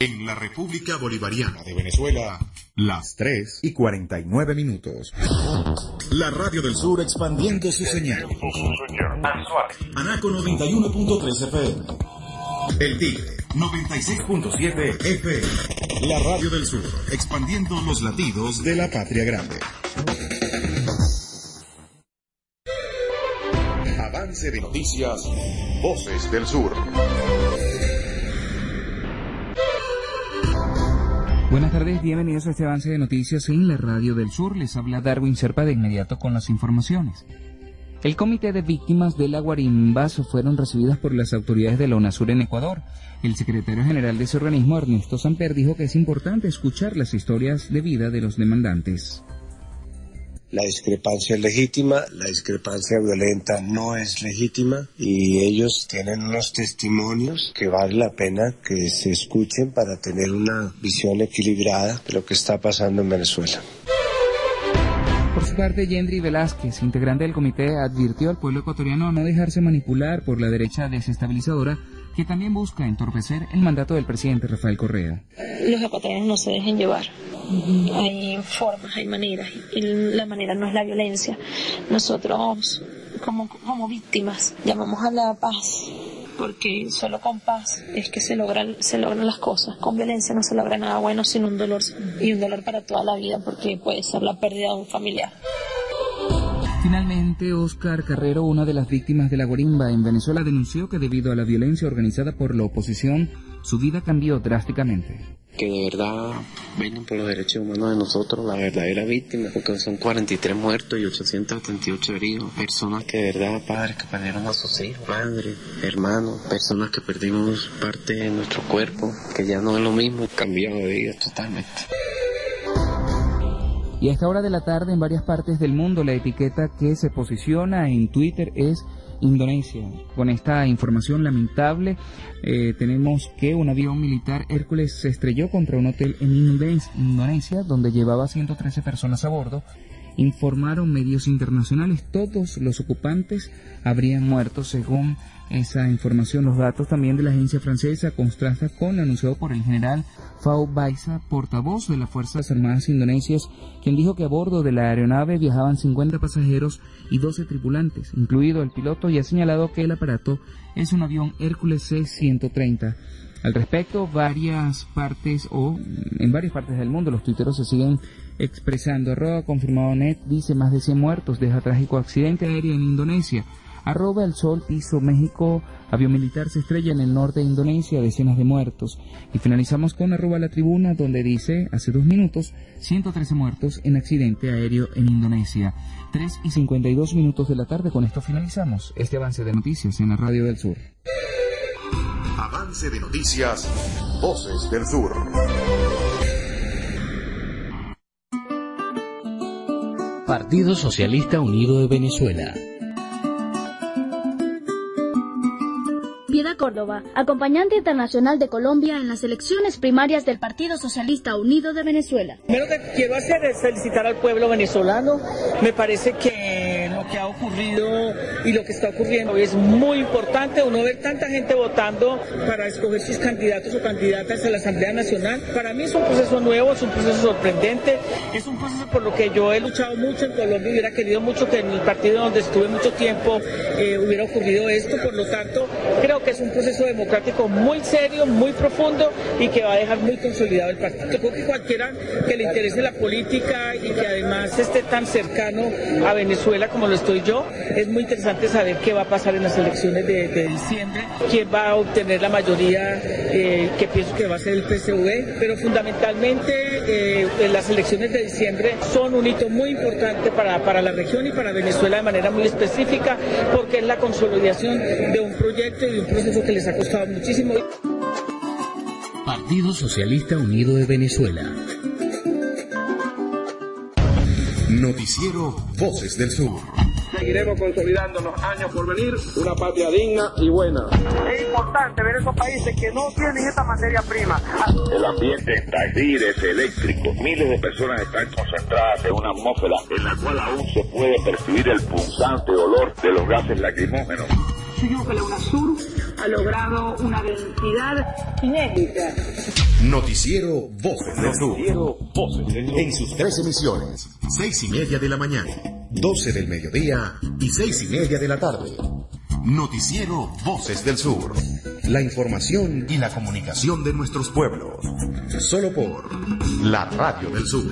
En la República Bolivariana de Venezuela, las 3:49. La Radio del Sur expandiendo su señal. Anaco 91.3 FM. El Tigre 96.7 FM. La Radio del Sur, expandiendo los latidos de la patria grande. Avance de noticias, Voces del Sur. Buenas tardes, bienvenidos a este avance de noticias en la Radio del Sur. Les habla Darwin Serpa de inmediato con las informaciones. El Comité de Víctimas de la Guarimbas fueron recibidas por las autoridades de la UNASUR en Ecuador. El secretario general de ese organismo, Ernesto Samper, dijo que es importante escuchar las historias de vida de los demandantes. La discrepancia es legítima, la discrepancia violenta no es legítima y ellos tienen unos testimonios que vale la pena que se escuchen para tener una visión equilibrada de lo que está pasando en Venezuela. Por su parte, Yendri Velázquez, integrante del comité, advirtió al pueblo ecuatoriano a no dejarse manipular por la derecha desestabilizadora que también busca entorpecer el mandato del presidente Rafael Correa. Los ecuatorianos no se dejen llevar. Hay formas, hay maneras, y la manera no es la violencia. Nosotros, como víctimas, llamamos a la paz, porque solo con paz es que se logran las cosas. Con violencia no se logra nada bueno, sino un dolor, y un dolor para toda la vida, porque puede ser la pérdida de un familiar. Finalmente, Óscar Carrero, una de las víctimas de la guarimba en Venezuela, denunció que debido a la violencia organizada por la oposición, su vida cambió drásticamente. Que de verdad vengan por los derechos humanos de nosotros, la verdadera víctima, porque son 43 muertos y 878 heridos. Personas que de verdad, padres que perdieron a sus hijos, madres, hermanos, personas que perdimos parte de nuestro cuerpo, que ya no es lo mismo, cambiado de vida totalmente. Y a esta hora de la tarde, en varias partes del mundo, la etiqueta que se posiciona en Twitter es Indonesia. Con esta información lamentable, tenemos que un avión militar Hércules se estrelló contra un hotel en Indonesia, donde llevaba 113 personas a bordo. Informaron medios internacionales, todos los ocupantes habrían muerto. Según esa información, los datos también de la agencia francesa contrastan con lo anunciado por el general Fau Baiza, portavoz de las Fuerzas Armadas Indonesias, quien dijo que a bordo de la aeronave viajaban 50 pasajeros y 12 tripulantes, incluido el piloto, y ha señalado que el aparato es un avión Hércules C-130. Al respecto, en varias partes del mundo los tuiteros se siguen expresando. @confirmado.net dice más de 100 muertos, deja trágico accidente aéreo en Indonesia. @El Sol piso México, avión militar se estrella en el norte de Indonesia, decenas de muertos. Y finalizamos con @La Tribuna, donde dice, hace 2 minutos, 113 muertos en accidente aéreo en Indonesia. 3:52 de la tarde, con esto finalizamos este avance de noticias en la Radio del Sur. Avance de noticias, Voces del Sur. Partido Socialista Unido de Venezuela. Piedad Córdoba, acompañante internacional de Colombia en las elecciones primarias del Partido Socialista Unido de Venezuela. Lo primero que quiero hacer es felicitar al pueblo venezolano. Me parece que lo que ha ocurrido y lo que está ocurriendo es muy importante. Uno ver tanta gente votando para escoger sus candidatos o candidatas a la Asamblea Nacional. Para mí es un proceso nuevo, es un proceso sorprendente, es un proceso por lo que yo he luchado mucho en Colombia. Hubiera querido mucho que en el partido donde estuve mucho tiempo hubiera ocurrido esto. Por lo tanto, creo que es un proceso democrático muy serio, muy profundo y que va a dejar muy consolidado el partido. Yo creo que cualquiera que le interese la política y que además esté tan cercano a Venezuela como lo estoy yo, es muy interesante saber qué va a pasar en las elecciones de diciembre, quién va a obtener la mayoría, que pienso que va a ser el PSV, pero fundamentalmente las elecciones de diciembre son un hito muy importante para la región y para Venezuela de manera muy específica, porque es la consolidación de un proyecto y de un proceso que les ha costado muchísimo. Partido Socialista Unido de Venezuela. Noticiero Voces del Sur. Seguiremos consolidando en los años por venir una patria digna y buena. Es importante ver esos países que no tienen esta materia prima. El ambiente está allí, es eléctrico. Miles de personas están concentradas en una atmósfera en la cual aún se puede percibir el punzante olor de los gases lacrimógenos. Yo digo que la UNASUR ha logrado una identidad inédita. Noticiero Voces del Sur. En sus 3 emisiones, 6:30 de la mañana, 12 del mediodía y 6:30 de la tarde. Noticiero Voces del Sur. La información y la comunicación de nuestros pueblos. Solo por la Radio del Sur.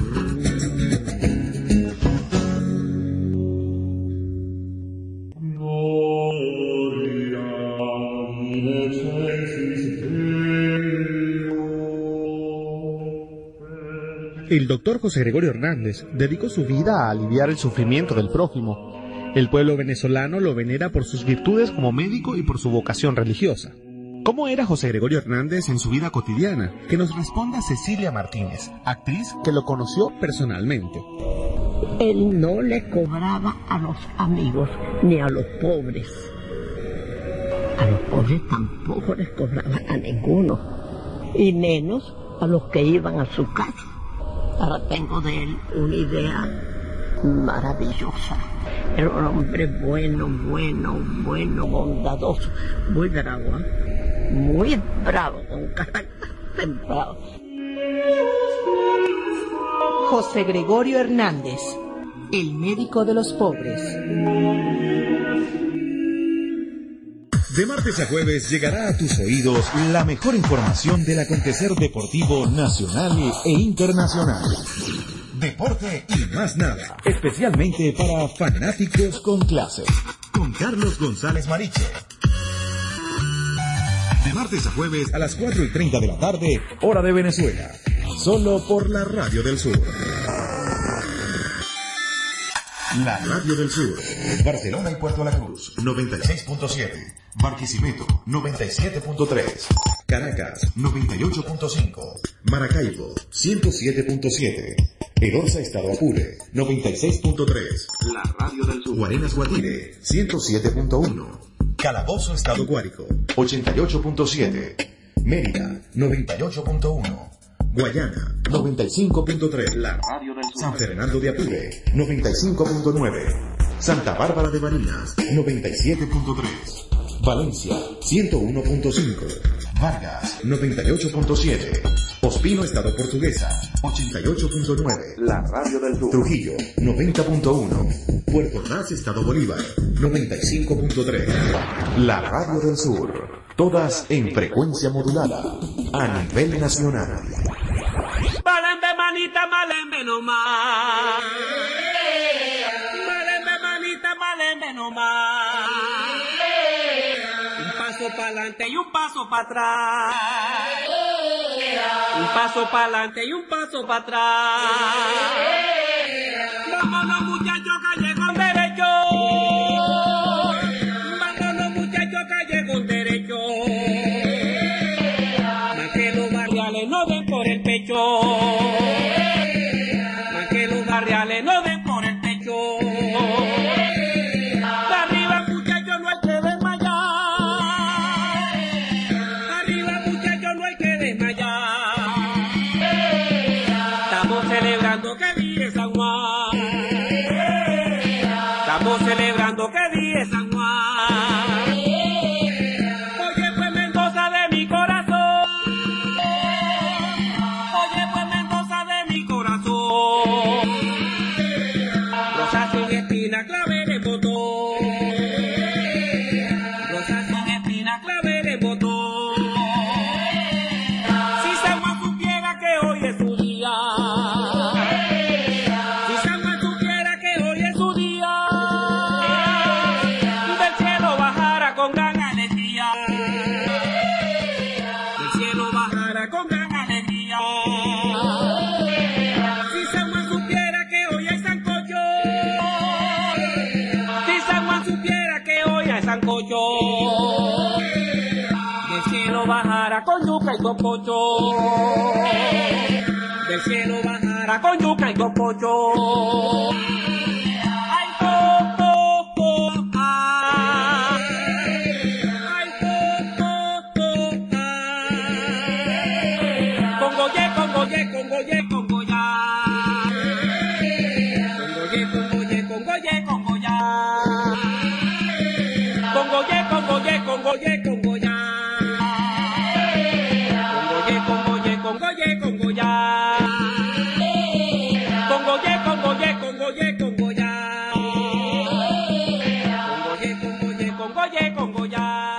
El doctor José Gregorio Hernández dedicó su vida a aliviar el sufrimiento del prójimo. El pueblo venezolano lo venera por sus virtudes como médico y por su vocación religiosa. ¿Cómo era José Gregorio Hernández en su vida cotidiana? Que nos responda Cecilia Martínez, actriz que lo conoció personalmente. Él no le cobraba a los amigos ni a los pobres. A los pobres tampoco les cobraba a ninguno, y menos a los que iban a su casa. Ahora tengo de él una idea maravillosa. Era un hombre bueno, bondadoso, muy bravo, con carácter templado. José Gregorio Hernández, el médico de los pobres. De martes a jueves llegará a tus oídos la mejor información del acontecer deportivo nacional e internacional. Deporte y más nada, especialmente para fanáticos con clase. Con Carlos González Mariche. De martes a jueves a las 4:30 de la tarde, hora de Venezuela. Solo por la Radio del Sur. La Radio del Sur. Barcelona y Puerto La Cruz, 96.7. Barquisimeto, 97.3. Caracas, 98.5. Maracaibo, 107.7. Edorza, Estado Apure, 96.3. La Radio del Sur. Guarenas, Guatire, 107.1. Calabozo, Estado Guárico, 88.7. Mérida, 98.1. Guayana, 95.3. La Radio del Sur. San Fernando de Apure, 95.9. Santa Bárbara de Barinas, 97.3. Valencia, 101.5. Vargas, 98.7. Ospino, Estado Portuguesa, 88.9. La Radio del Sur. Trujillo, 90.1. Puerto Ordaz, Estado Bolívar, 95.3. La Radio del Sur. Todas en frecuencia modulada, a nivel nacional. Malembe manita, malembe no más. Malembe manita, malembe no más. Un paso para adelante y un paso para atrás. Un paso para adelante y un paso para atrás. Vámonos muchachos gallegos derechos. Vámonos muchachos gallegos derechos. Más que los barriales no den por el pecho. Más que los barriales no den por el pecho. Arriba muchachos no hay que desmayar. Arriba muchachos no hay que desmayar. Estamos celebrando que día es San Juan. Estamos celebrando que día es San Juan. Oye pues Mendoza de mi corazón. Oye pues Mendoza de mi corazón. Rosas sin espina, claveles, botón. Rosas sin espina, claveles, botón. Si San Juan supiera que hoy es su día. Si San Juan supiera que hoy es su día. Del cielo bajara con gran alegría. Del cielo bajara con gran alegría. Si San Juan supiera que hoy hay sancocho. Si San Juan supiera que hoy hay sancocho. Del cielo bajara con yuca y cococho. Del cielo bajara con yuca y cococho. Ay, coco, ah. Ay, coco, ah. Congoye, congoye, congoye, congoya. Congoye, congoye, congoye, congoya. Congoye, congoye, congoye, congoya. Congoye, congoye, congoye, Congo ye, Congo ya. Congo ye, Congo ye, Congo ye, Congo ya. Congo ye, Congo ye, Congo ye, Congo ya.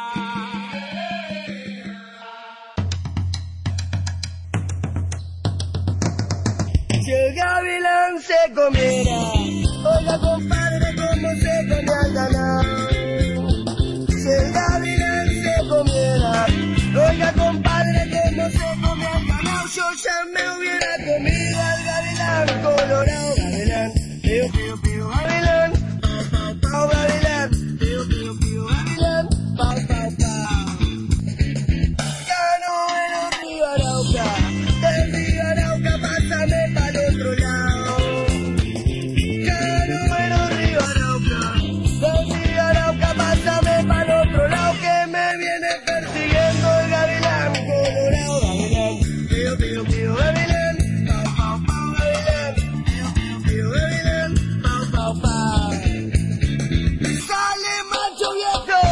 Si el gavilán se comiera, oiga compadre cómo se come al ganado. Si el gavilán se comiera, oiga compadre cómo se come al ganado. Yo ya me hubiera comido al gavilán colorado. Gavilán, pío, pío, pío, gavilán, pau, pau, pau, gavilán, pío, pío, pío, gavilán, pau, pau, pau. Ya no en el río Arauca, del río Arauca pásame para el otro lado. Ya no en el río Arauca, del río Arauca pásame para el otro lado, que me viene persiguiendo el gavilán colorado. Gavilán, pío, pío, pío, gavilán, pau, pau, pau, gavilán, pío, pío, pío, gavilán, pau, pau, pau. ¡Sale, macho viejo!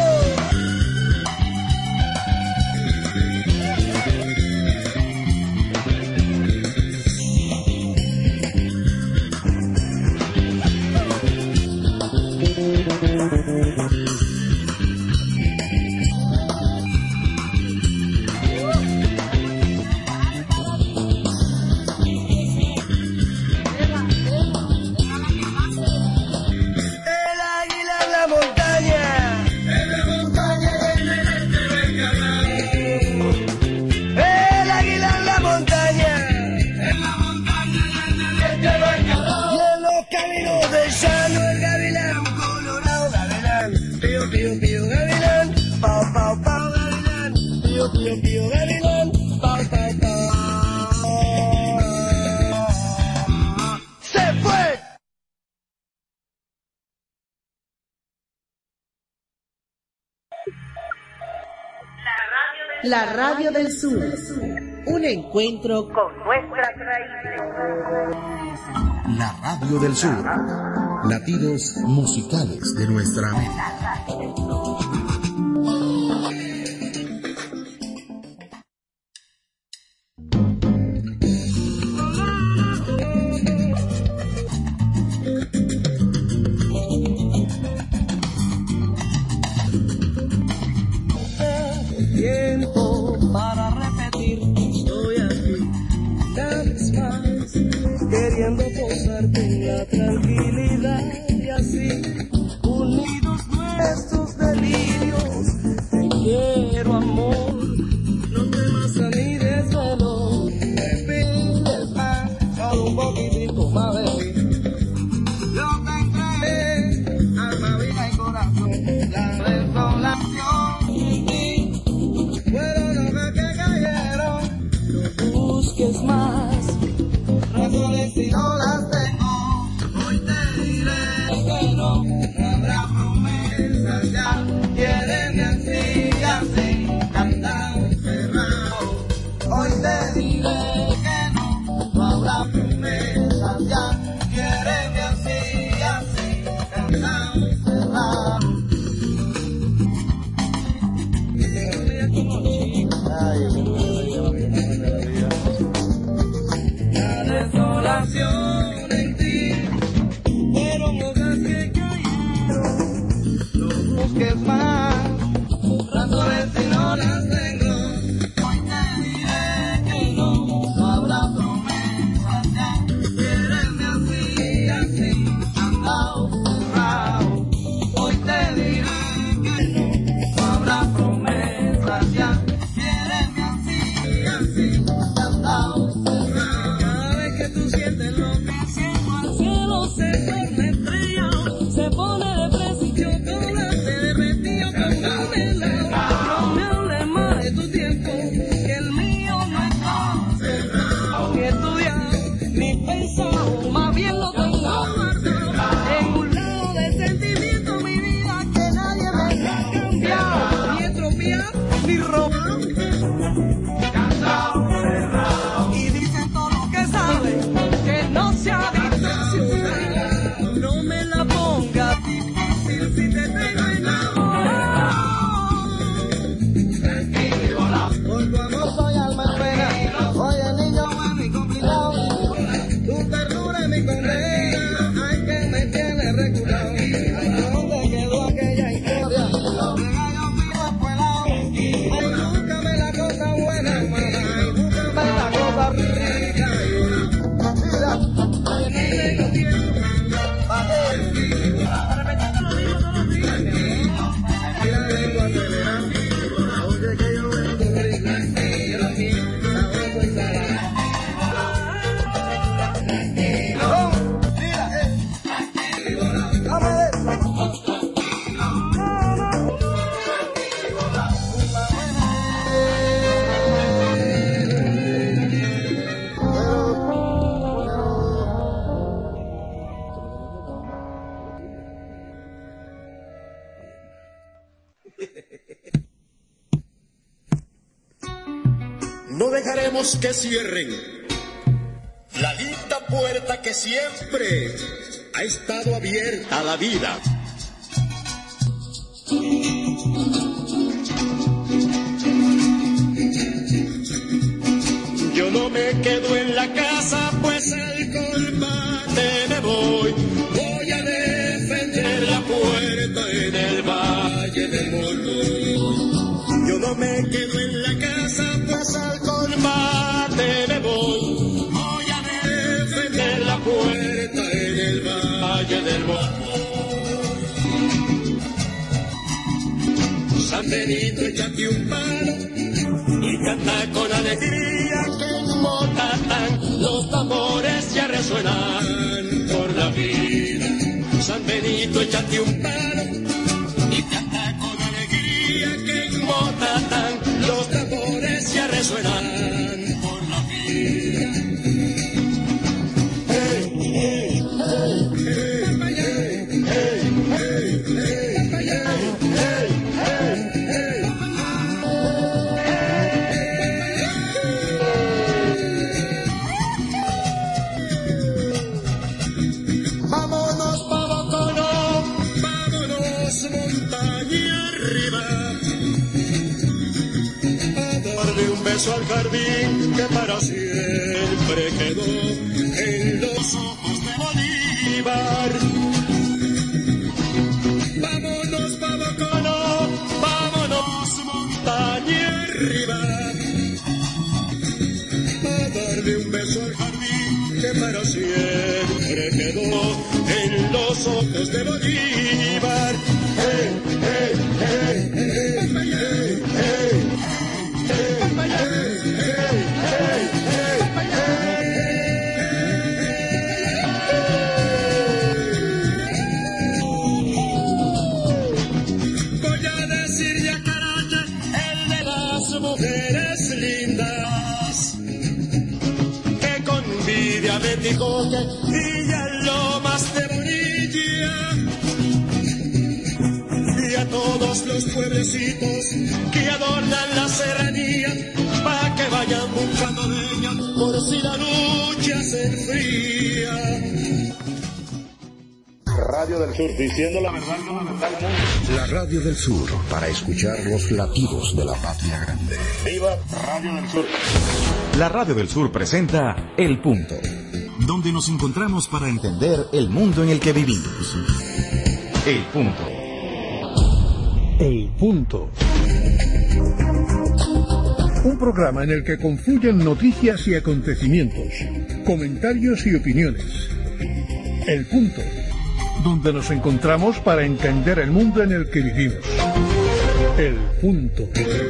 El águila en la montaña, y en el este del Carrao. El águila en la montaña, y en el este del Carrao. Y en los caminos del llano el gavilán colorado. Gavilán, pío, pío, pío, gavilán, pau, pau, pau, gavilán, pío, pío, pío, gavilán, pau, pau, pau. ¡Se fue! La Radio del Sur. Un encuentro con nuestras raíces. La Radio del Sur. Latidos musicales de nuestra América. Tiempo para repetir, estoy aquí, una vez más, queriendo posarte en la tranquilidad y así, unidos nuestros delirios, te quiero amor, no temas a mi desvelo, me pides más, solo un poquitico más, baby. Yo te entregué, alma, vida y corazón, la desolación sin ti. Fueron hojas que cayeron, no busques más razones si no las tengo. Hoy te diré que no habrá promesas ya. Quiéreme así, así, cantado cerrado. Hoy te diré que no habrá promesas ya. Quiéreme así, así, cantado cerrado. La desolación en ti, fueron hojas que cayeron, no busques más razones si no las tengo. Hoy te diré que no habrá promesas ya. Quiéreme así, así, andado cerrado. Hoy te diré que no habrá promesas ya. Quiéreme así, así, andado cerrado. Cada vez que tú sientes lo que siento, al cielo se torna estrellado, se pone de presión, chocolate derretido con canela. No me hables más de tu tiempo, que el mío no está cerrado. Ni estudiado, ni pensado, más bien lo tengo guardado en un lado de sentimiento, mi vida, que nadie me ha cambiado, ni estropeado, ni robado. Cansado, queremos que cierren la linda puerta que siempre ha estado abierta a la vida. Yo no me quedo en la casa, pues al combate me voy. Voy a defender la puerta en el Valle del Moloy. Yo no me quedo en la casa, pues al combate me voy. Voy a defender la puerta en el Valle del Moloy. San Benito, échate un palo y canta con alegría que en Motatán los tambores ya resuenan por la vida. San Benito, échate un palo y canta con alegría que en Motatán los tambores ya resuenan por la vida. Hey, hey, hey, hey, hey, hey, hey, al jardín que para siempre quedó en los ojos de Bolívar. Vámonos pa' Boconó, vámonos montaña arriba, a darle un beso al jardín que para siempre quedó en los ojos de Bolívar. Hey, hey, hey, hey, hey, hey. Voy a decir ya caracha, el de las mujeres lindas, que con envidia me dijo que Villa Lomas de Bonilla, y a todos los pueblecitos que adornan la serranía, pa' que vayan buscando leña por si la lucha se enfría. Radio del Sur, diciendo la verdad fundamental del mundo. La Radio del Sur, para escuchar los latidos de la patria grande. ¡Viva Radio del Sur! La Radio del Sur presenta El Punto, donde nos encontramos para entender el mundo en el que vivimos. El Punto. El Punto. Un programa en el que confluyen noticias y acontecimientos, comentarios y opiniones. El Punto, donde nos encontramos para entender el mundo en el que vivimos. El Punto.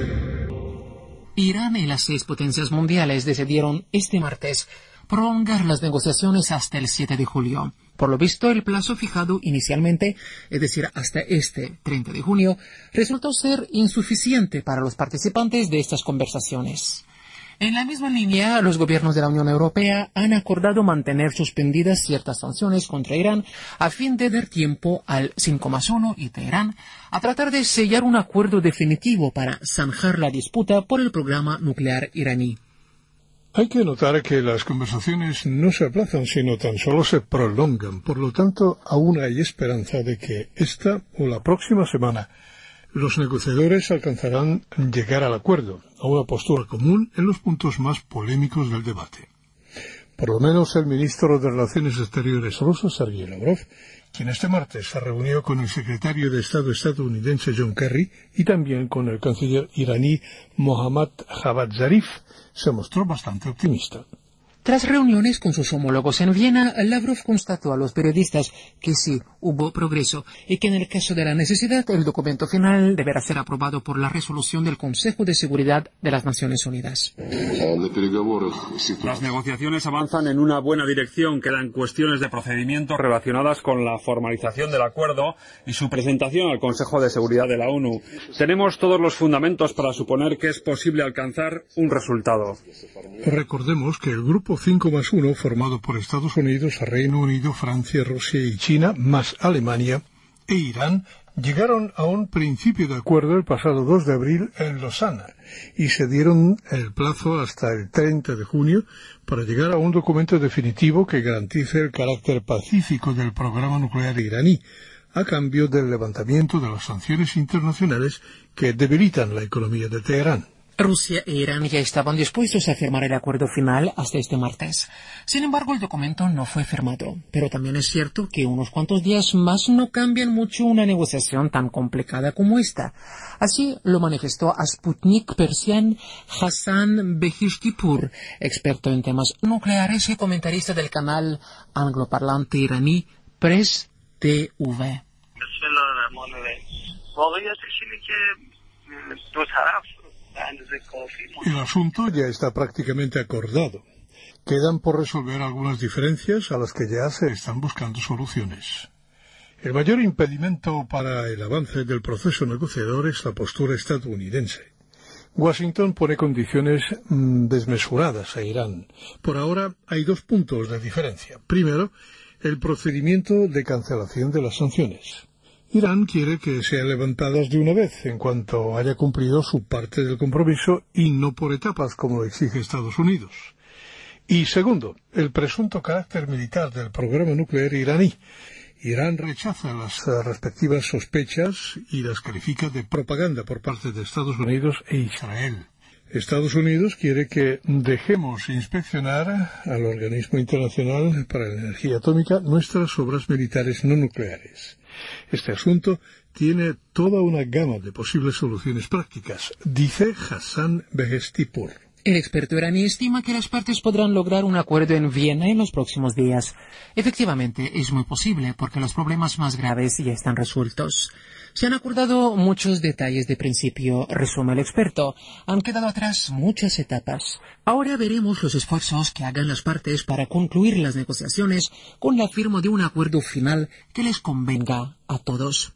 Irán y las 6 potencias mundiales decidieron este martes prolongar las negociaciones hasta el 7 de julio. Por lo visto, el plazo fijado inicialmente, es decir, hasta este 30 de junio, resultó ser insuficiente para los participantes de estas conversaciones. En la misma línea, los gobiernos de la Unión Europea han acordado mantener suspendidas ciertas sanciones contra Irán a fin de dar tiempo al 5+1 y Teherán a tratar de sellar un acuerdo definitivo para zanjar la disputa por el programa nuclear iraní. Hay que notar que las conversaciones no se aplazan, sino tan solo se prolongan. Por lo tanto, aún hay esperanza de que esta o la próxima semana los negociadores alcanzarán llegar al acuerdo, a una postura común en los puntos más polémicos del debate. Por lo menos el ministro de Relaciones Exteriores ruso, Sergei Lavrov, quien este martes se reunió con el secretario de Estado estadounidense John Kerry y también con el canciller iraní Mohammad Javad Zarif, se mostró bastante optimista. Tras reuniones con sus homólogos en Viena, Lavrov constató a los periodistas que sí hubo progreso y que en el caso de la necesidad el documento final deberá ser aprobado por la resolución del Consejo de Seguridad de las Naciones Unidas. Las negociaciones avanzan en una buena dirección. Quedan cuestiones de procedimiento relacionadas con la formalización del acuerdo y su presentación al Consejo de Seguridad de la ONU. Tenemos todos los fundamentos para suponer que es posible alcanzar un resultado. Recordemos que el grupo 5+1, formado por Estados Unidos, Reino Unido, Francia, Rusia y China, más Alemania e Irán, Llegaron a un principio de acuerdo el pasado 2 de abril en Lausana y se dieron el plazo hasta el 30 de junio para llegar a un documento definitivo que garantice el carácter pacífico del programa nuclear iraní, a cambio del levantamiento de las sanciones internacionales que debilitan la economía de Teherán. Rusia e Irán ya estaban dispuestos a firmar el acuerdo final hasta este martes. Sin embargo, el documento no fue firmado. Pero también es cierto que unos cuantos días más no cambian mucho una negociación tan complicada como esta. Así lo manifestó a Sputnik Persian Hassan Behishtipur, experto en temas nucleares y comentarista del canal angloparlante iraní Press TV. El asunto ya está prácticamente acordado. Quedan por resolver algunas diferencias a las que ya se están buscando soluciones. El mayor impedimento para el avance del proceso negociador es la postura estadounidense. Washington pone condiciones desmesuradas a Irán. Por ahora hay 2 puntos de diferencia. Primero, el procedimiento de cancelación de las sanciones. Irán quiere que sean levantadas de una vez, en cuanto haya cumplido su parte del compromiso y no por etapas como lo exige Estados Unidos. Y segundo, el presunto carácter militar del programa nuclear iraní. Irán rechaza las respectivas sospechas y las califica de propaganda por parte de Estados Unidos e Israel. Estados Unidos quiere que dejemos inspeccionar al Organismo Internacional para la Energía Atómica nuestras obras militares no nucleares. Este asunto tiene toda una gama de posibles soluciones prácticas, dice Hassan Behishtipur. El experto iraní estima que las partes podrán lograr un acuerdo en Viena en los próximos días. Efectivamente, es muy posible porque los problemas más graves ya están resueltos. Se han acordado muchos detalles de principio, resume el experto. Han quedado atrás muchas etapas. Ahora veremos los esfuerzos que hagan las partes para concluir las negociaciones con la firma de un acuerdo final que les convenga a todos.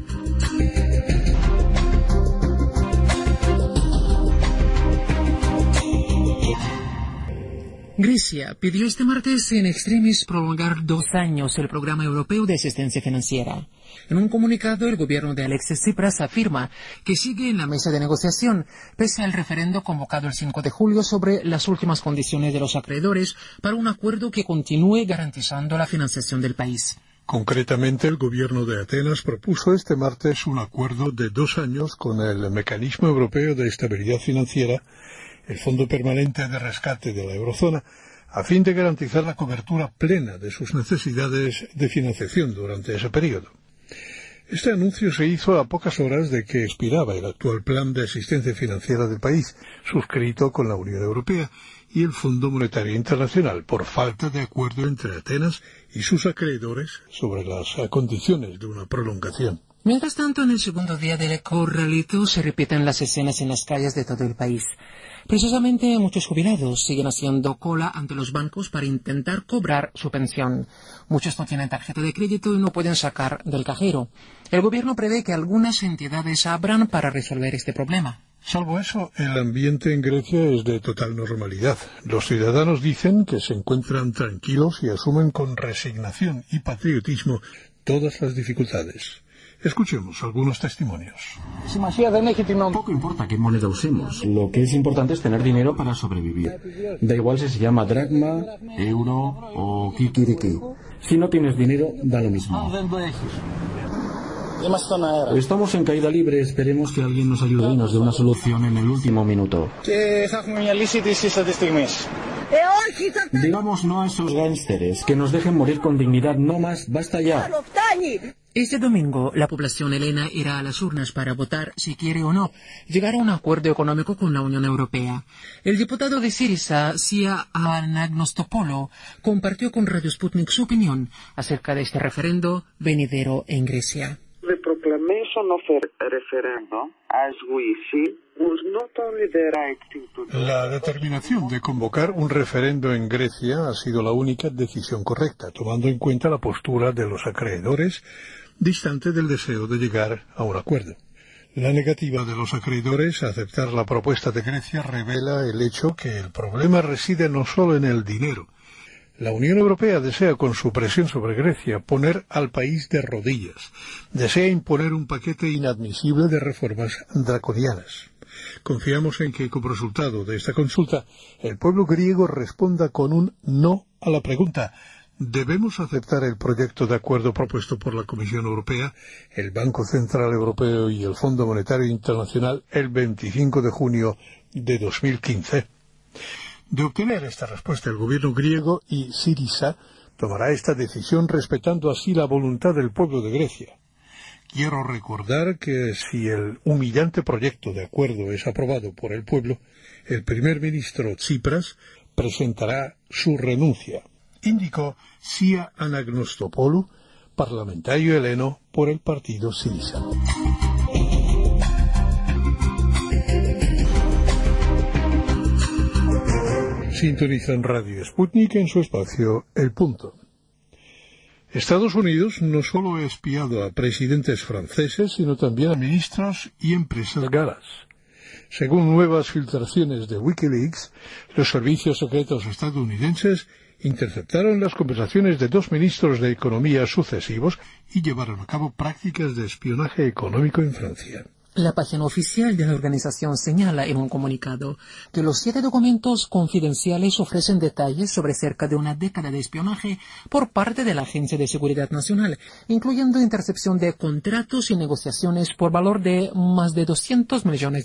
Grecia pidió este martes in extremis prolongar 2 años el programa europeo de asistencia financiera. En un comunicado, el gobierno de Alexis Tsipras afirma que sigue en la mesa de negociación, pese al referendo convocado el 5 de julio sobre las últimas condiciones de los acreedores para un acuerdo que continúe garantizando la financiación del país. Concretamente, el gobierno de Atenas propuso este martes un acuerdo de 2 años con el Mecanismo Europeo de Estabilidad Financiera, el Fondo Permanente de Rescate de la Eurozona, a fin de garantizar la cobertura plena de sus necesidades de financiación durante ese periodo. Este anuncio se hizo a pocas horas de que expiraba el actual plan de asistencia financiera del país, suscrito con la Unión Europea y el Fondo Monetario Internacional, por falta de acuerdo entre Atenas y sus acreedores sobre las condiciones de una prolongación. Mientras tanto, en el segundo día del corralito se repiten las escenas en las calles de todo el país. Precisamente muchos jubilados siguen haciendo cola ante los bancos para intentar cobrar su pensión. Muchos no tienen tarjeta de crédito y no pueden sacar del cajero. El gobierno prevé que algunas entidades abran para resolver este problema. Salvo eso, el ambiente en Grecia es de total normalidad. Los ciudadanos dicen que se encuentran tranquilos y asumen con resignación y patriotismo todas las dificultades. Escuchemos algunos testimonios. Poco importa qué moneda usemos. Lo que es importante es tener dinero para sobrevivir. Da igual si se llama dracma, euro o kikiriki. Si no tienes dinero, da lo mismo. Estamos en caída libre. Esperemos que alguien nos ayude y nos dé una solución en el último minuto. Digamos no a esos gánsteres. Que nos dejen morir con dignidad. No más. Basta ya. Este domingo, la población helena irá a las urnas para votar, si quiere o no, llegar a un acuerdo económico con la Unión Europea. El diputado de Syriza, Sia Anagnostopoulos, compartió con Radio Sputnik su opinión acerca de este referendo venidero en Grecia. The proclamation of a referendum, as we see, was not only the right thing to do. La determinación de convocar un referendo en Grecia ha sido la única decisión correcta, tomando en cuenta la postura de los acreedores, distante del deseo de llegar a un acuerdo. La negativa de los acreedores a aceptar la propuesta de Grecia revela el hecho que el problema reside no solo en el dinero. La Unión Europea desea, con su presión sobre Grecia, poner al país de rodillas. Desea imponer un paquete inadmisible de reformas draconianas. Confiamos en que, como resultado de esta consulta, el pueblo griego responda con un no a la pregunta: ¿debemos aceptar el proyecto de acuerdo propuesto por la Comisión Europea, el Banco Central Europeo y el Fondo Monetario Internacional el 25 de junio de 2015? De obtener esta respuesta, el gobierno griego y Syriza tomará esta decisión respetando así la voluntad del pueblo de Grecia. Quiero recordar que si el humillante proyecto de acuerdo es aprobado por el pueblo, el primer ministro Tsipras presentará su renuncia, indicó Sia Anagnostopoulou, parlamentario heleno por el partido Syriza. Sintonizan Radio Sputnik en su espacio El Punto. Estados Unidos no solo ha espiado a presidentes franceses, sino también a ministros y empresas galas. Según nuevas filtraciones de Wikileaks, los servicios secretos estadounidenses interceptaron las conversaciones de 2 ministros de Economía sucesivos y llevaron a cabo prácticas de espionaje económico en Francia. La página oficial de la organización señala en un comunicado que los 7 documentos confidenciales ofrecen detalles sobre cerca de una década de espionaje por parte de la Agencia de Seguridad Nacional, incluyendo intercepción de contratos y negociaciones por valor de más de $200 millones.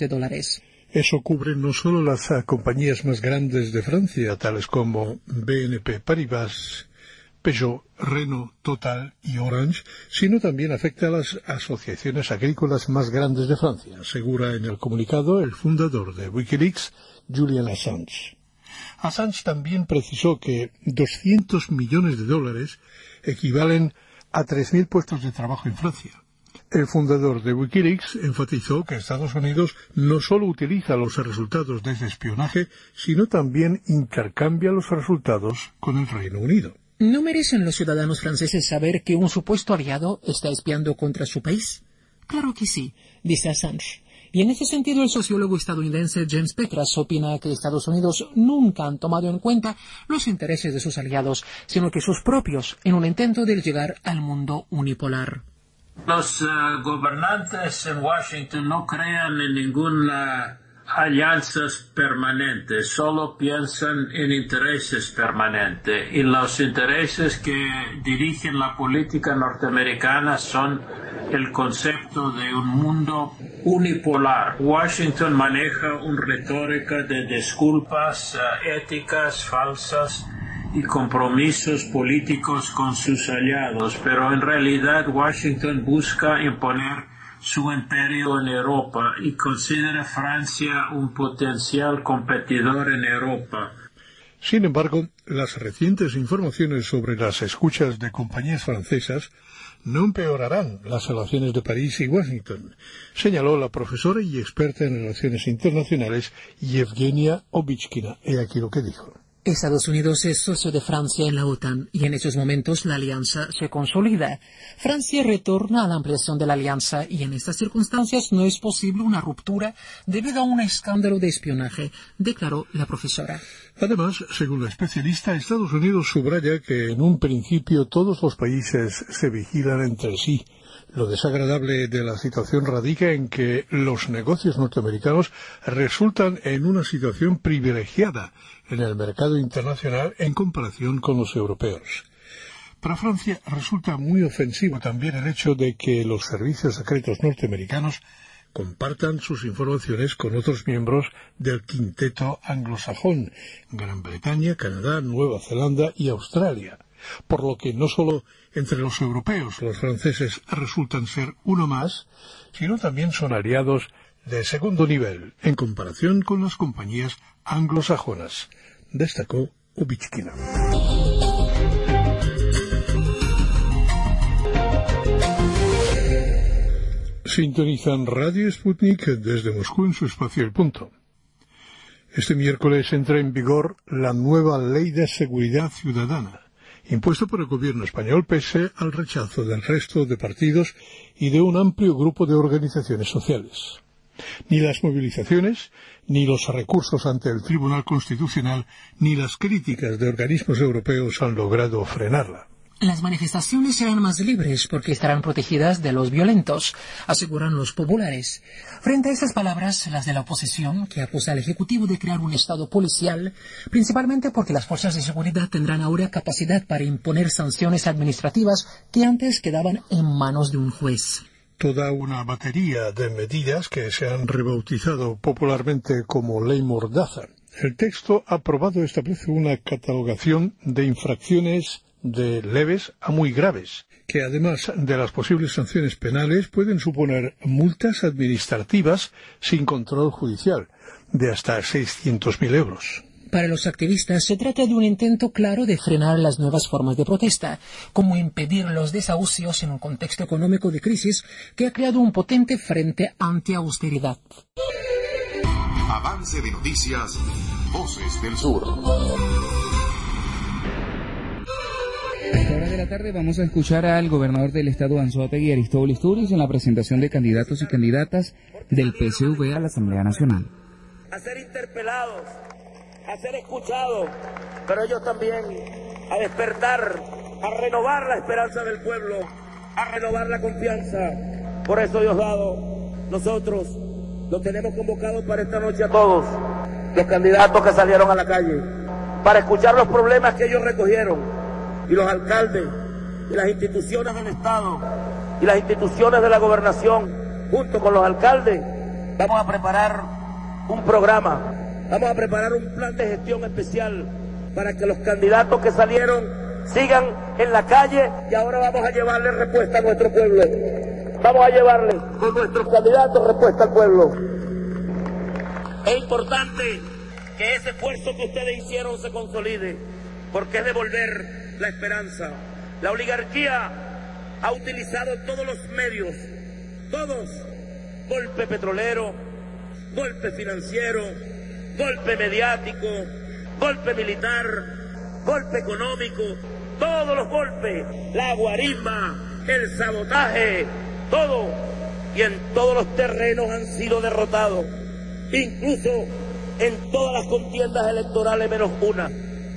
Eso cubre no solo las compañías más grandes de Francia, tales como BNP Paribas, Peugeot, Renault, Total y Orange, sino también afecta a las asociaciones agrícolas más grandes de Francia, asegura en el comunicado el fundador de Wikileaks, Julian Assange. Assange también precisó que $200 millones equivalen a 3.000 puestos de trabajo en Francia. El fundador de Wikileaks enfatizó que Estados Unidos no solo utiliza los resultados de ese espionaje, sino también intercambia los resultados con el Reino Unido. ¿No merecen los ciudadanos franceses saber que un supuesto aliado está espiando contra su país? Claro que sí, dice Assange. Y en ese sentido el sociólogo estadounidense James Petras opina que Estados Unidos nunca han tomado en cuenta los intereses de sus aliados, sino que sus propios, en un intento de llegar al mundo unipolar. Los gobernantes en Washington no crean en ninguna alianzas permanentes, solo piensan en intereses permanentes, y los intereses que dirigen la política norteamericana son el concepto de un mundo unipolar. Washington maneja una retórica de disculpas éticas falsas y compromisos políticos con sus aliados, pero en realidad Washington busca imponer su imperio en Europa y considera Francia un potencial competidor en Europa. Sin embargo, las recientes informaciones sobre las escuchas de compañías francesas no empeorarán las relaciones de París y Washington, señaló la profesora y experta en relaciones internacionales Yevgenia Obichkina. He aquí lo que dijo. Estados Unidos es socio de Francia en la OTAN y en estos momentos la alianza se consolida. Francia retorna a la ampliación de la alianza y en estas circunstancias no es posible una ruptura debido a un escándalo de espionaje, declaró la profesora. Además, según la especialista, Estados Unidos subraya que en un principio todos los países se vigilan entre sí. Lo desagradable de la situación radica en que los negocios norteamericanos resultan en una situación privilegiada en el mercado internacional en comparación con los europeos. Para Francia resulta muy ofensivo también el hecho de que los servicios secretos norteamericanos compartan sus informaciones con otros miembros del quinteto anglosajón, Gran Bretaña, Canadá, Nueva Zelanda y Australia. Por lo que no solo entre los europeos los franceses resultan ser uno más, sino también son aliados de segundo nivel en comparación con las compañías anglosajonas, destacó Obichkina. Sintonizan Radio Sputnik desde Moscú en su espacio El Punto. Este miércoles entra en vigor la nueva Ley de Seguridad Ciudadana, impuesto por el gobierno español pese al rechazo del resto de partidos y de un amplio grupo de organizaciones sociales. Ni las movilizaciones, ni los recursos ante el Tribunal Constitucional, ni las críticas de organismos europeos han logrado frenarla. Las manifestaciones serán más libres porque estarán protegidas de los violentos, aseguran los populares. Frente a estas palabras, las de la oposición, que acusa al Ejecutivo de crear un Estado policial, principalmente porque las fuerzas de seguridad tendrán ahora capacidad para imponer sanciones administrativas que antes quedaban en manos de un juez. Toda una batería de medidas que se han rebautizado popularmente como Ley Mordaza. El texto aprobado establece una catalogación de infracciones de leves a muy graves, que además de las posibles sanciones penales pueden suponer multas administrativas sin control judicial, de hasta 600.000 euros. Para los activistas se trata de un intento claro de frenar las nuevas formas de protesta, como impedir los desahucios en un contexto económico de crisis que ha creado un potente frente anti-austeridad. Avance de noticias, Voces del Sur. A esta hora de la tarde vamos a escuchar al gobernador del estado Anzoátegui, Aristóbulo Isturiz, en la presentación de candidatos y candidatas del PSV a la Asamblea Nacional. A ser interpelados, a ser escuchados, pero ellos también a despertar, a renovar la esperanza del pueblo, a renovar la confianza. Por eso, Diosdado, nosotros los tenemos convocados para esta noche a todos, los candidatos que salieron a la calle, para escuchar los problemas que ellos recogieron. Y los alcaldes y las instituciones del Estado y las instituciones de la gobernación, junto con los alcaldes, vamos a preparar un programa, vamos a preparar un plan de gestión especial para que los candidatos que salieron sigan en la calle, y ahora vamos a llevarle respuesta a nuestro pueblo. Vamos a llevarle con nuestros candidatos respuesta al pueblo. Es importante que ese esfuerzo que ustedes hicieron se consolide, porque es devolver la esperanza. La oligarquía ha utilizado todos los medios, todos, golpe petrolero, golpe financiero, golpe mediático, golpe militar, golpe económico, todos los golpes, la guarisma, el sabotaje, todo, y en todos los terrenos han sido derrotados, incluso en todas las contiendas electorales menos una.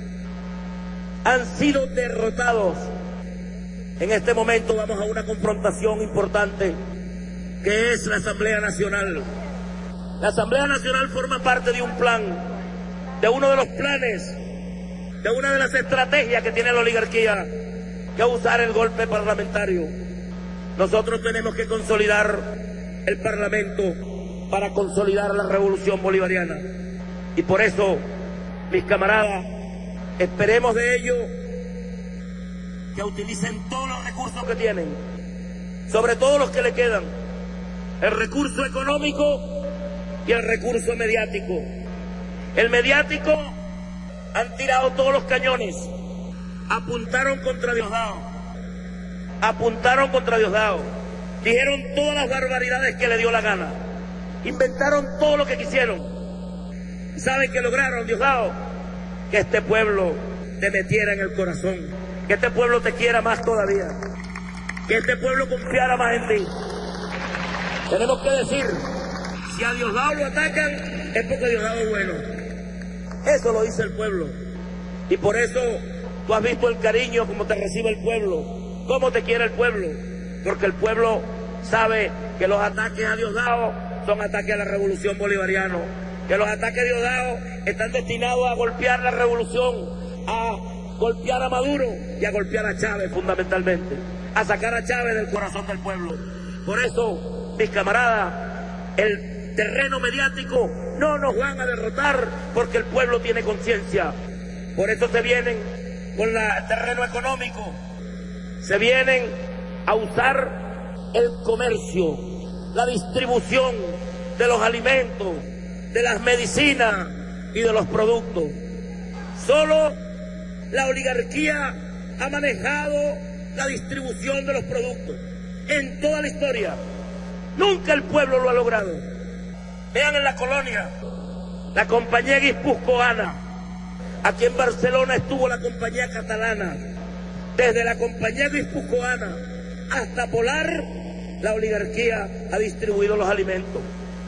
Han sido derrotados. En este momento vamos a una confrontación importante, que es la Asamblea Nacional. La Asamblea Nacional forma parte de un plan, de uno de los planes, de una de las estrategias que tiene la oligarquía, que es usar el golpe parlamentario. Nosotros tenemos que consolidar el Parlamento para consolidar la revolución bolivariana. Y por eso, mis camaradas, esperemos de ellos que utilicen todos los recursos que tienen, sobre todo los que le quedan, el recurso económico y el recurso mediático. El mediático, han tirado todos los cañones, apuntaron contra Diosdado, dijeron todas las barbaridades que le dio la gana, inventaron todo lo que quisieron. ¿Saben qué lograron, Diosdado? Que este pueblo te metiera en el corazón, que este pueblo te quiera más todavía, que este pueblo confiara más en ti. Tenemos que decir, si a Diosdado lo atacan, es porque Diosdado es bueno. Eso lo dice el pueblo. Y por eso tú has visto el cariño, cómo te recibe el pueblo, cómo te quiere el pueblo, porque el pueblo sabe que los ataques a Diosdado son ataques a la revolución bolivariana, que los ataques a Diosdado están destinados a golpear la revolución, a golpear a Maduro y a golpear a Chávez fundamentalmente, a sacar a Chávez del corazón del pueblo. Por eso, mis camaradas, el terreno mediático no nos van a derrotar, porque el pueblo tiene conciencia. Por eso se vienen con el terreno económico, se vienen a usar el comercio, la distribución de los alimentos, de las medicinas y de los productos. Solo la oligarquía ha manejado la distribución de los productos en toda la historia. Nunca el pueblo lo ha logrado. Vean en la colonia, la compañía guipuzcoana. Aquí en Barcelona estuvo la compañía catalana. Desde la compañía guipuzcoana hasta Polar, la oligarquía ha distribuido los alimentos.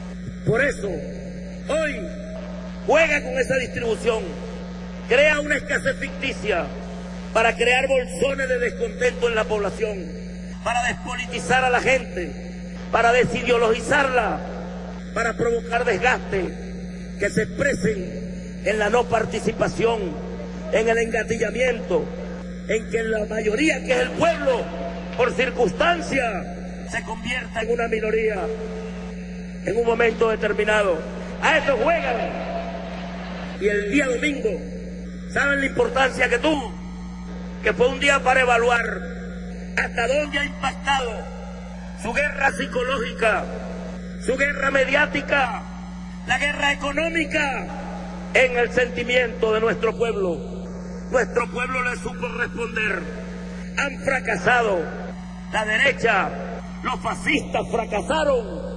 Por eso, hoy juega con esa distribución, crea una escasez ficticia para crear bolsones de descontento en la población, para despolitizar a la gente, para desideologizarla, para provocar desgaste, que se expresen en la no participación, en el engatillamiento, en que la mayoría, que es el pueblo, por circunstancia, se convierta en una minoría en un momento determinado. A eso juegan. Y el día domingo, ¿saben la importancia que tuvo? Que fue un día para evaluar hasta dónde ha impactado su guerra psicológica, su guerra mediática, la guerra económica en el sentimiento de nuestro pueblo. Nuestro pueblo le supo responder. Han fracasado. La derecha, los fascistas fracasaron.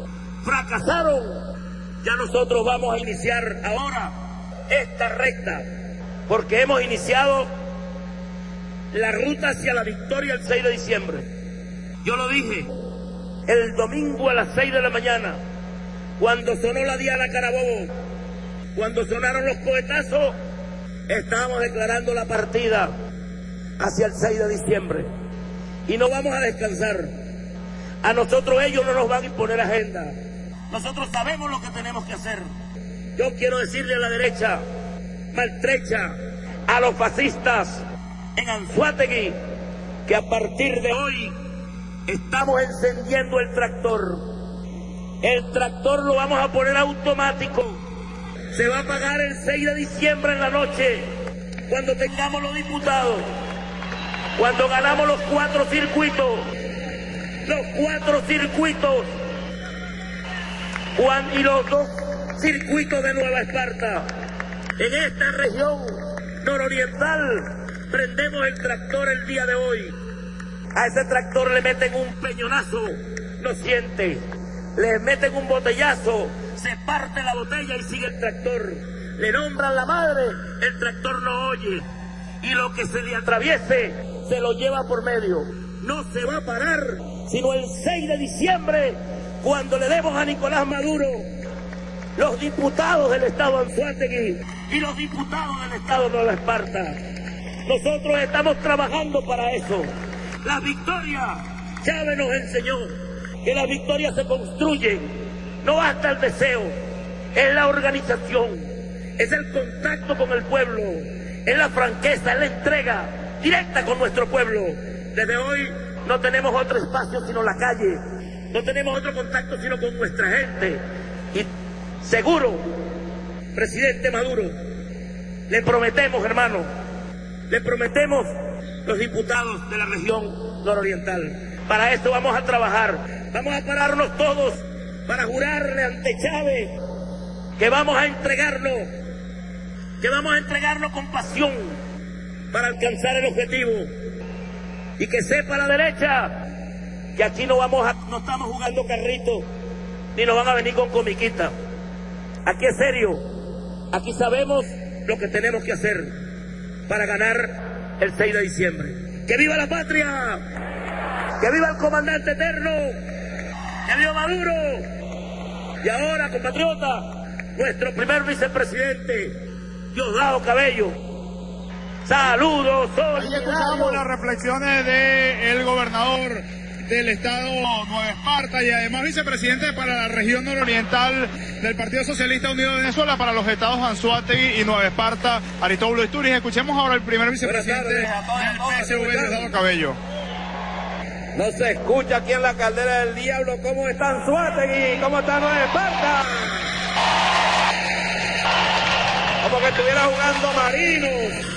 Ya nosotros vamos a iniciar ahora esta recta, porque hemos iniciado la ruta hacia la victoria el 6 de diciembre. Yo lo dije el domingo a las 6 de la mañana, cuando sonó la Diana Carabobo, cuando sonaron los cohetazos, estábamos declarando la partida hacia el 6 de diciembre. Y no vamos a descansar. A nosotros ellos no nos van a imponer agenda. Nosotros sabemos lo que tenemos que hacer. Yo quiero decirle a la derecha maltrecha, a los fascistas en Anzoátegui, que a partir de hoy estamos encendiendo el tractor. El tractor lo vamos a poner automático. Se va a apagar el 6 de diciembre en la noche, cuando tengamos los diputados, cuando ganamos los 4 circuitos, y los 2 circuitos de Nueva Esparta. En esta región nororiental prendemos el tractor el día de hoy. A ese tractor le meten un peñonazo, no siente. Le meten un botellazo, se parte la botella y sigue el tractor. Le nombran la madre, el tractor no oye. Y lo que se le atraviese, se lo lleva por medio. No se va a parar, sino el 6 de diciembre, cuando le demos a Nicolás Maduro los diputados del Estado Anzoátegui y los diputados del Estado Nueva Esparta. Nosotros estamos trabajando para eso. Las victorias, Chávez nos enseñó que las victorias se construyen. No basta el deseo, es la organización, es el contacto con el pueblo, es la franqueza, es la entrega directa con nuestro pueblo. Desde hoy no tenemos otro espacio sino la calle, no tenemos otro contacto sino con nuestra gente. Y seguro, presidente Maduro, le prometemos, hermano, le prometemos los diputados de la región nororiental. Para esto vamos a trabajar, vamos a pararnos todos para jurarle ante Chávez que vamos a entregarnos con pasión para alcanzar el objetivo. Y que sepa la derecha que aquí no estamos jugando carrito, ni nos van a venir con comiquita. Aquí es serio, aquí sabemos lo que tenemos que hacer para ganar el 6 de diciembre. ¡Que viva la patria! ¡Que viva el comandante eterno! ¡Que viva Maduro! Y ahora, compatriota, nuestro primer vicepresidente, Diosdado Cabello. Saludos, Ahí escuchamos las reflexiones del gobernador del estado Nueva Esparta y además vicepresidente para la región nororiental del Partido Socialista Unido de Venezuela para los estados Anzoátegui y Nueva Esparta, Aristóbulo Isturiz. Escuchemos ahora al primer vicepresidente del PSV, Diosdado Cabello. No se escucha aquí en la Caldera del Diablo cómo está Anzoátegui, cómo está Nueva Esparta. Como que estuviera jugando Marinos.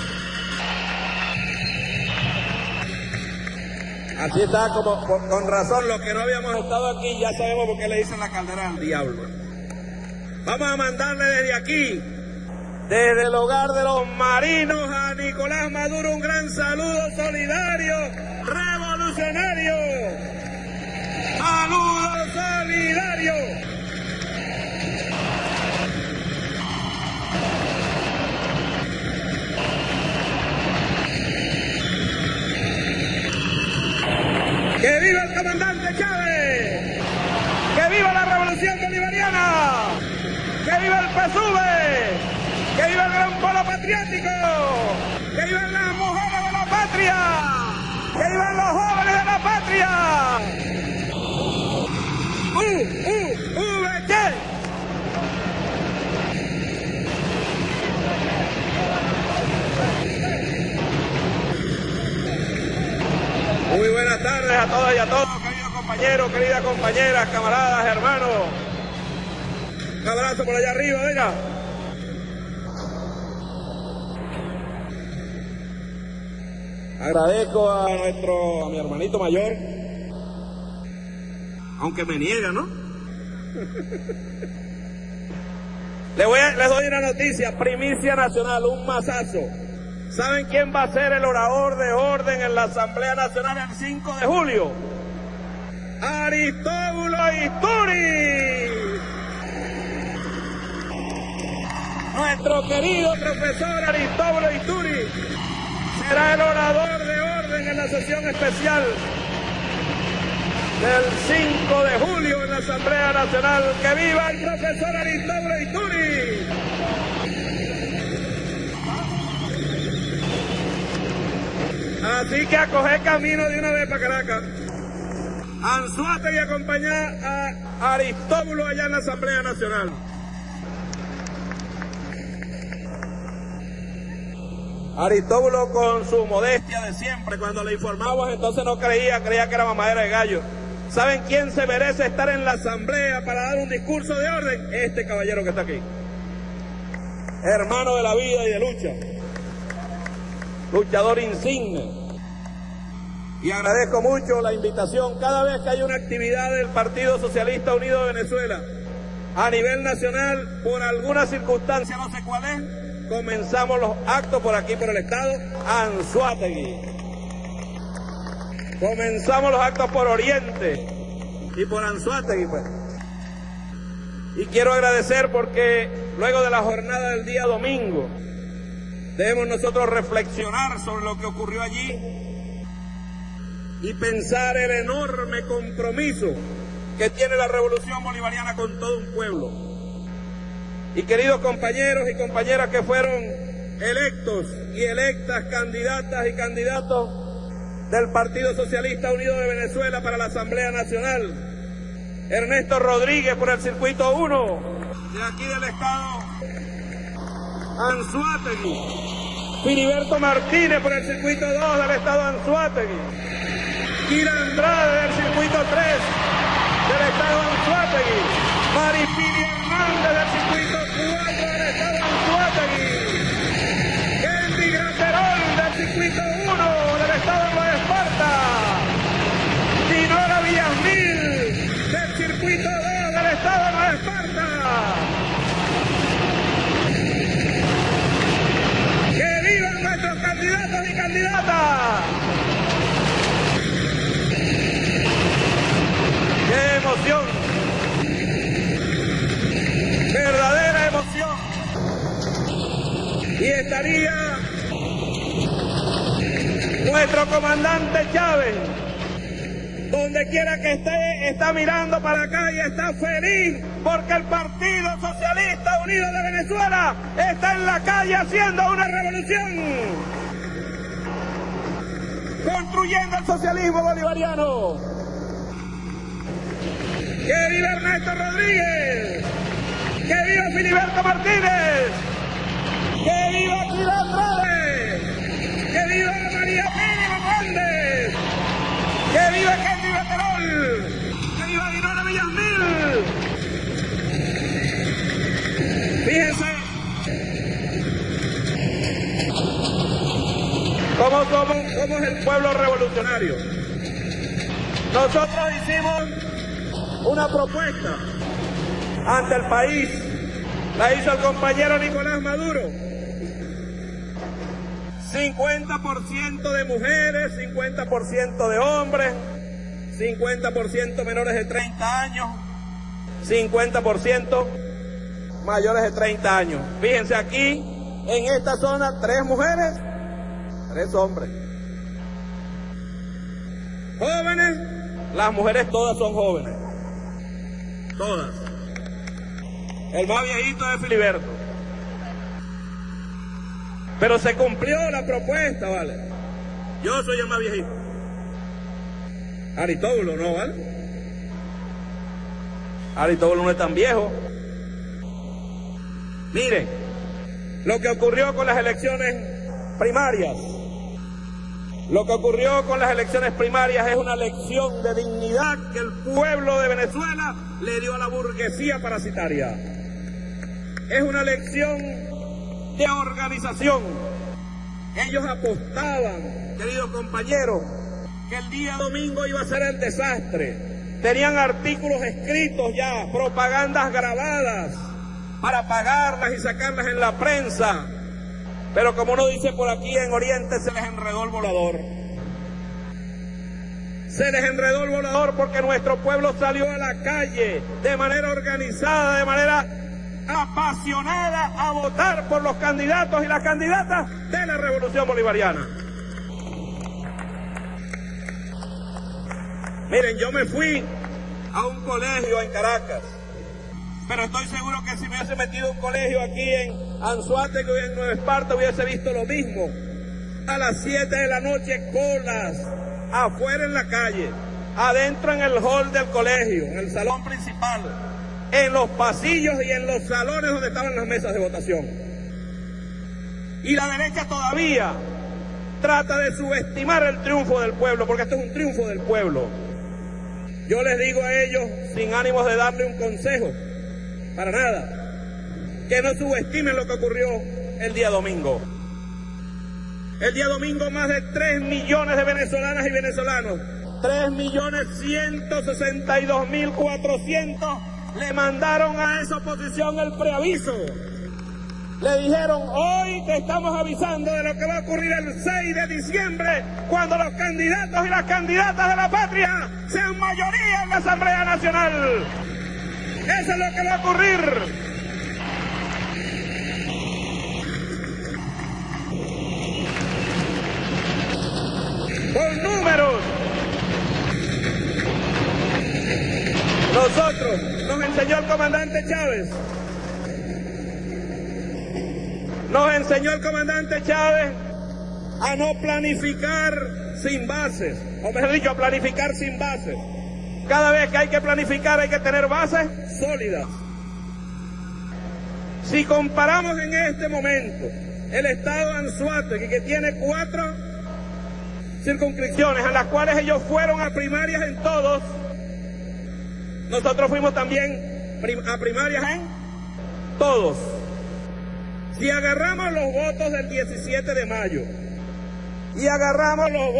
Así está, con razón, los que no habíamos estado aquí ya sabemos por qué le dicen la Caldera del Diablo. Vamos a mandarle desde aquí, desde el hogar de los Marinos, a Nicolás Maduro un gran saludo solidario, revolucionario. ¡Saludo solidario! ¡Que viva el comandante Chávez! ¡Que viva la revolución bolivariana! María. VT. Muy buenas tardes a todas y a todos, queridos compañeros, queridas compañeras, camaradas, hermanos. Un abrazo por allá arriba, venga. Agradezco a mi hermanito mayor, aunque me niega, ¿no? Les doy una noticia, primicia nacional, un masazo. ¿Saben quién va a ser el orador de orden en la Asamblea Nacional el 5 de julio? Aristóbulo Isturi. Nuestro querido profesor Aristóbulo Isturi será el orador de orden en la sesión especial del 5 de julio en la Asamblea Nacional. ¡Que viva el profesor Aristóbulo Isturi! Así que a coger camino de una vez para Caracas. Anzoátegui y acompañar a Aristóbulo allá en la Asamblea Nacional. Aristóbulo con su modestia de siempre, cuando le informamos entonces no creía que era mamadera de gallo. ¿Saben quién se merece estar en la asamblea para dar un discurso de orden? Este caballero que está aquí. Hermano de la vida y de lucha. Luchador insigne. Y agradezco mucho la invitación cada vez que hay una actividad del Partido Socialista Unido de Venezuela a nivel nacional, por alguna circunstancia, no sé cuál es, comenzamos los actos por aquí, por el estado Anzoátegui. Comenzamos los actos por Oriente y por Anzoátegui, pues. Y quiero agradecer porque luego de la jornada del día domingo debemos nosotros reflexionar sobre lo que ocurrió allí y pensar el enorme compromiso que tiene la revolución bolivariana con todo un pueblo. Y queridos compañeros y compañeras que fueron electos y electas candidatas y candidatos del Partido Socialista Unido de Venezuela para la Asamblea Nacional, Ernesto Rodríguez por el circuito 1 de aquí del estado Anzoátegui, Filiberto Martínez por el circuito 2 del estado Anzoátegui, Kira Andrade del circuito 3 del estado Anzoátegui, Maripili Hernández del circuito 4 del estado Anzoátegui, Henry Graterol del circuito 1 del estado Nueva Esparta, Dinora Villasmil del circuito 2 del estado Nueva Esparta. ¡Que vivan nuestros candidatos y candidatas! ¡Qué emoción! ¡Verdadera emoción! Y estaría nuestro comandante Chávez, donde quiera que esté, está mirando para acá y está feliz porque el Partido Socialista Unido de Venezuela está en la calle haciendo una revolución, construyendo el socialismo bolivariano. ¡Que viva Ernesto Rodríguez! ¡Que viva Filiberto Martínez! ¡Que viva Kira Andrade! ¡Que viva María Pili Hernández! ¡Que viva Henry Graterol! ¡Que viva Dinora Villasmil! Fíjense cómo es el pueblo revolucionario. Nosotros hicimos una propuesta ante el país, la hizo el compañero Nicolás Maduro. 50% de mujeres, 50% de hombres, 50% menores de 30 años, 50% mayores de 30 años. Fíjense aquí, en esta zona, 3 mujeres, 3 hombres. Jóvenes, las mujeres todas son jóvenes. Todas. El más viejito es Filiberto. Pero se cumplió la propuesta, ¿vale? Yo soy el más viejito. Aristóbulo no, ¿vale? Aristóbulo no es tan viejo. Miren, lo que ocurrió con las elecciones primarias. Lo que ocurrió con las elecciones primarias es una lección de dignidad que el pueblo de Venezuela le dio a la burguesía parasitaria. Es una lección de organización. Ellos apostaban, queridos compañeros, que el día domingo iba a ser el desastre. Tenían artículos escritos ya, propagandas grabadas, para pagarlas y sacarlas en la prensa. Pero como uno dice por aquí en Oriente, se les enredó el volador. Se les enredó el volador porque nuestro pueblo salió a la calle de manera organizada, de manera apasionada a votar por los candidatos y las candidatas de la Revolución Bolivariana. Miren, yo me fui a un colegio en Caracas, pero estoy seguro que si me hubiese metido a un colegio aquí en Anzoátegui o en Nueva Esparta hubiese visto lo mismo. A las 7 de la noche, colas, afuera en la calle, adentro en el hall del colegio, en el salón principal, en los pasillos y en los salones donde estaban las mesas de votación. Y la derecha todavía trata de subestimar el triunfo del pueblo, porque esto es un triunfo del pueblo. Yo les digo a ellos, sin ánimos de darle un consejo, para nada, que no subestimen lo que ocurrió el día domingo. El día domingo más de 3 millones de venezolanas y venezolanos, 3.162.400, le mandaron a esa oposición el preaviso. Le dijeron, hoy te estamos avisando de lo que va a ocurrir el 6 de diciembre, cuando los candidatos y las candidatas de la patria sean mayoría en la Asamblea Nacional. Eso es lo que va a ocurrir. Con números. Nosotros, nos enseñó el comandante Chávez. Nos enseñó el comandante Chávez a no planificar sin bases, o mejor dicho, a planificar sin bases. Cada vez que hay que planificar hay que tener bases sólidas. Si comparamos en este momento el estado de Anzoátegui, que tiene 4 circunscripciones, a las cuales ellos fueron a primarias en todos, nosotros fuimos también a primarias en todos. Si agarramos los votos del 17 de mayo y agarramos los